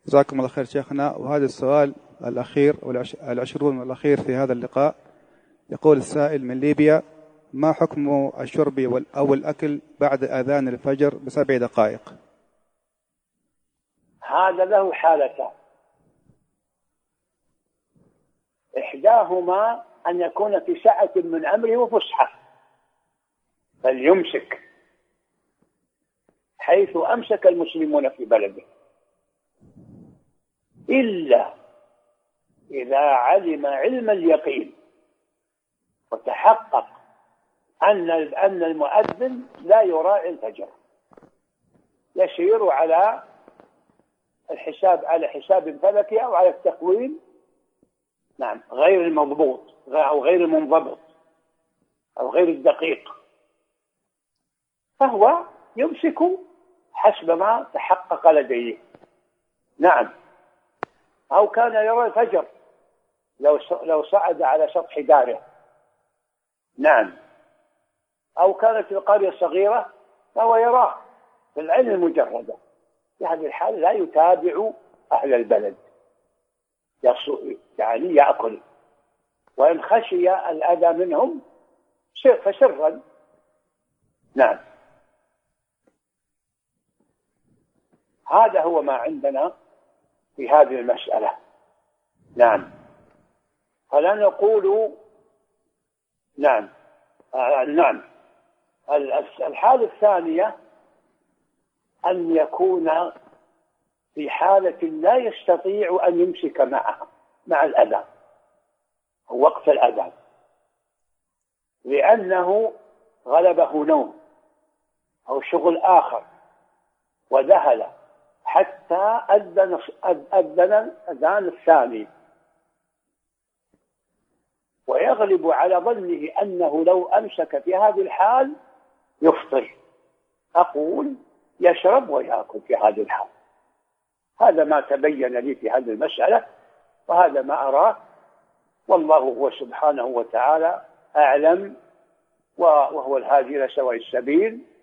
جزاكم الله خير شيخنا. وهذا السؤال الأخير والعشرون الأخير في هذا اللقاء. يقول السائل من ليبيا: ما حكم الشرب أو الأكل بعد أذان الفجر ب7 دقائق؟ هذا له حالتان: إحداهما أن يكون في سعة من أمره وفسحة، فليمسك حيث أمسك المسلمون في بلده، إلا إذا علم علم اليقين وتحقق أن المؤذن لا يراعي الفجر، يسير على حساب فلكي أو على التقويم، نعم، غير المضبوط أو غير المنضبط أو غير الدقيق، فهو يمسك حسب ما تحقق لديه. نعم. أو كان يرى الفجر لو صعد على سطح داره. نعم. أو كانت القرية صغيرة فهو يراه في العين المجردة، في هذه الحال لا يتابع أهل البلد، يعني يأكل، وإن خشي الأذى منهم فسرا. نعم. هذا هو ما عندنا في هذه المسألة. نعم. فلا نقول نعم. نعم. الحالة الثانية أن يكون في حالة لا يستطيع أن يمسك معها مع الأذان وقت الأذان، لأنه غلبه نوم أو شغل آخر وذهل حتى أذن الأذان الثاني، ويغلب على ظنه أنه لو أمسك في هذه الحال يفطر، أقول يشرب ويأكل في هذه الحال. هذا ما تبين لي في هذه المسألة، وهذا ما أراه، والله هو سبحانه وتعالى أعلم، وهو الهادي إلى سواء السبيل.